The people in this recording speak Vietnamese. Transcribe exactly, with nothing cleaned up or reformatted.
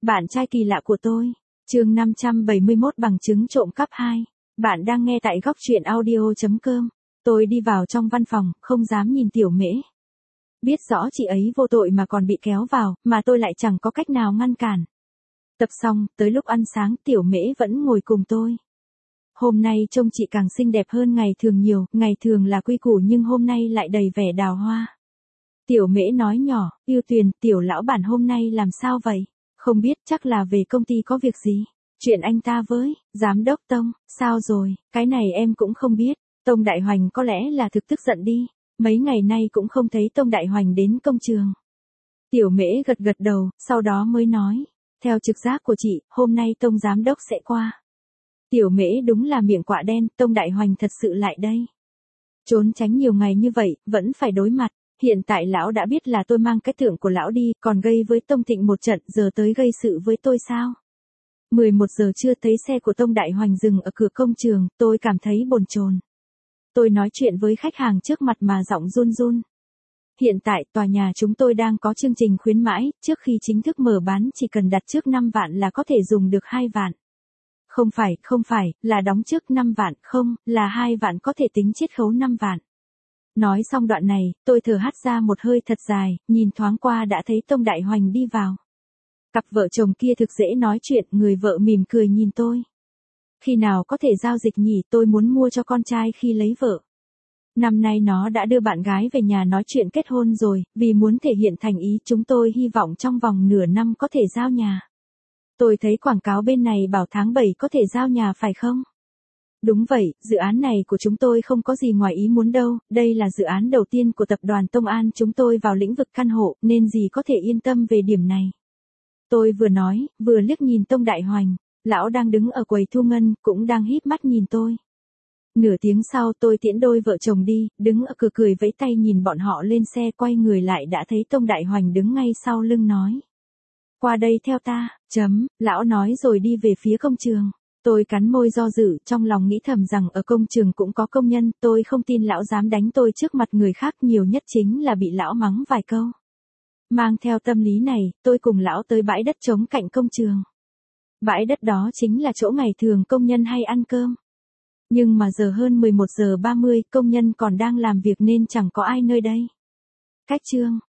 Bạn trai kỳ lạ của tôi. Chương năm trăm bảy mươi mốt bằng chứng trộm cắp hai. Bạn đang nghe tại góc truyện audio chấm com. Tôi đi vào trong văn phòng, không dám nhìn Tiểu Mễ. Biết rõ chị ấy vô tội mà còn bị kéo vào, mà tôi lại chẳng có cách nào ngăn cản. Tập xong, tới lúc ăn sáng Tiểu Mễ vẫn ngồi cùng tôi. Hôm nay trông chị càng xinh đẹp hơn ngày thường nhiều, ngày thường là quy củ nhưng hôm nay lại đầy vẻ đào hoa. Tiểu Mễ nói nhỏ, Yêu Tuyền, Tiểu lão bản hôm nay làm sao vậy? Không biết, chắc là về công ty có việc gì. Chuyện anh ta với, giám đốc Tông, sao rồi, cái này em cũng không biết. Tông Đại Hoành có lẽ là thực tức giận đi, mấy ngày nay cũng không thấy Tông Đại Hoành đến công trường. Tiểu Mễ gật gật đầu, sau đó mới nói, theo trực giác của chị, hôm nay Tông giám đốc sẽ qua. Tiểu Mễ đúng là miệng quạ đen, Tông Đại Hoành thật sự lại đây. Trốn tránh nhiều ngày như vậy, vẫn phải đối mặt. Hiện tại lão đã biết là tôi mang cái tượng của lão đi, còn gây với Tông Thịnh một trận, giờ tới gây sự với tôi sao? mười một giờ trưa thấy xe của Tông Đại Hoành dừng ở cửa công trường, tôi cảm thấy bồn chồn. Tôi nói chuyện với khách hàng trước mặt mà giọng run run. Hiện tại tòa nhà chúng tôi đang có chương trình khuyến mãi, trước khi chính thức mở bán chỉ cần đặt trước năm vạn là có thể dùng được hai vạn. Không phải, không phải, là đóng trước năm vạn, không, là hai vạn có thể tính chiết khấu năm vạn. Nói xong đoạn này, tôi thở hắt ra một hơi thật dài, nhìn thoáng qua đã thấy Tông Đại Hoành đi vào. Cặp vợ chồng kia thực dễ nói chuyện, người vợ mỉm cười nhìn tôi. Khi nào có thể giao dịch nhỉ, tôi muốn mua cho con trai khi lấy vợ. Năm nay nó đã đưa bạn gái về nhà nói chuyện kết hôn rồi, vì muốn thể hiện thành ý chúng tôi hy vọng trong vòng nửa năm có thể giao nhà. Tôi thấy quảng cáo bên này bảo tháng bảy có thể giao nhà phải không? Đúng vậy, dự án này của chúng tôi không có gì ngoài ý muốn đâu, đây là dự án đầu tiên của tập đoàn Tông An chúng tôi vào lĩnh vực căn hộ, nên gì có thể yên tâm về điểm này. Tôi vừa nói, vừa liếc nhìn Tông Đại Hoành, lão đang đứng ở quầy thu ngân, cũng đang híp mắt nhìn tôi. Nửa tiếng sau tôi tiễn đôi vợ chồng đi, đứng ở cửa cười vẫy tay nhìn bọn họ lên xe, quay người lại đã thấy Tông Đại Hoành đứng ngay sau lưng nói. Qua đây theo ta, chấm, lão nói rồi đi về phía công trường. Tôi cắn môi do dự, trong lòng nghĩ thầm rằng ở công trường cũng có công nhân, tôi không tin lão dám đánh tôi trước mặt người khác, nhiều nhất chính là bị lão mắng vài câu. Mang theo tâm lý này, tôi cùng lão tới bãi đất trống cạnh công trường. Bãi đất đó chính là chỗ ngày thường công nhân hay ăn cơm. Nhưng mà giờ hơn mười một giờ ba mươi, công nhân còn đang làm việc nên chẳng có ai nơi đây. Cách chương